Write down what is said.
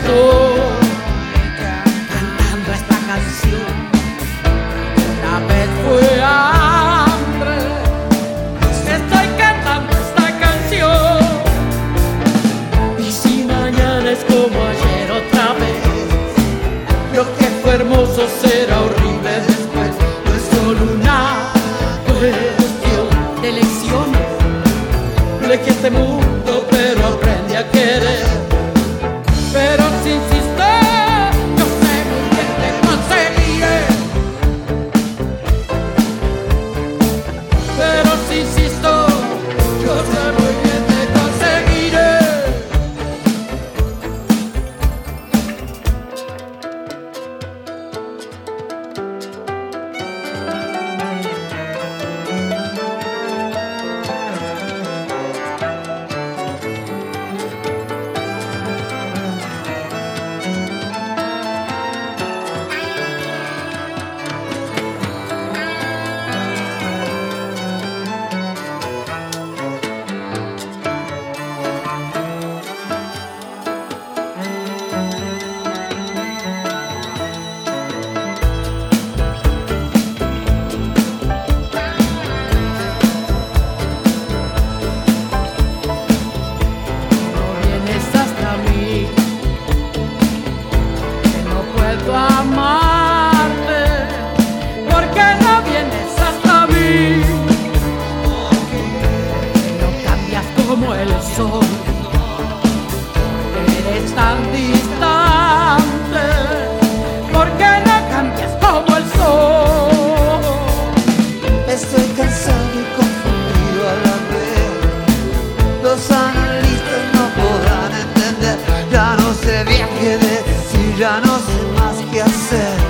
estoy cantando esta canción. Una vez fue hambre, estoy cantando esta canción. Y si mañana es como ayer otra vez, lo que fue hermoso será horrible después. No es solo una cuestión de elecciones, elige este mundo pero aprende a querer. Pero si insistes, yo sé muy bien te conseguiré. Pero si insisto, yo sé muy bien te conseguiré. Amarte, porque no vienes hasta mí, no cambias como el sol, eres tan distante, porque no cambias como el sol. Estoy cansado y confundido a la vez. Los analistas no podrán entender. Ya no sé bien qué decir, ya no sé más qué hacer.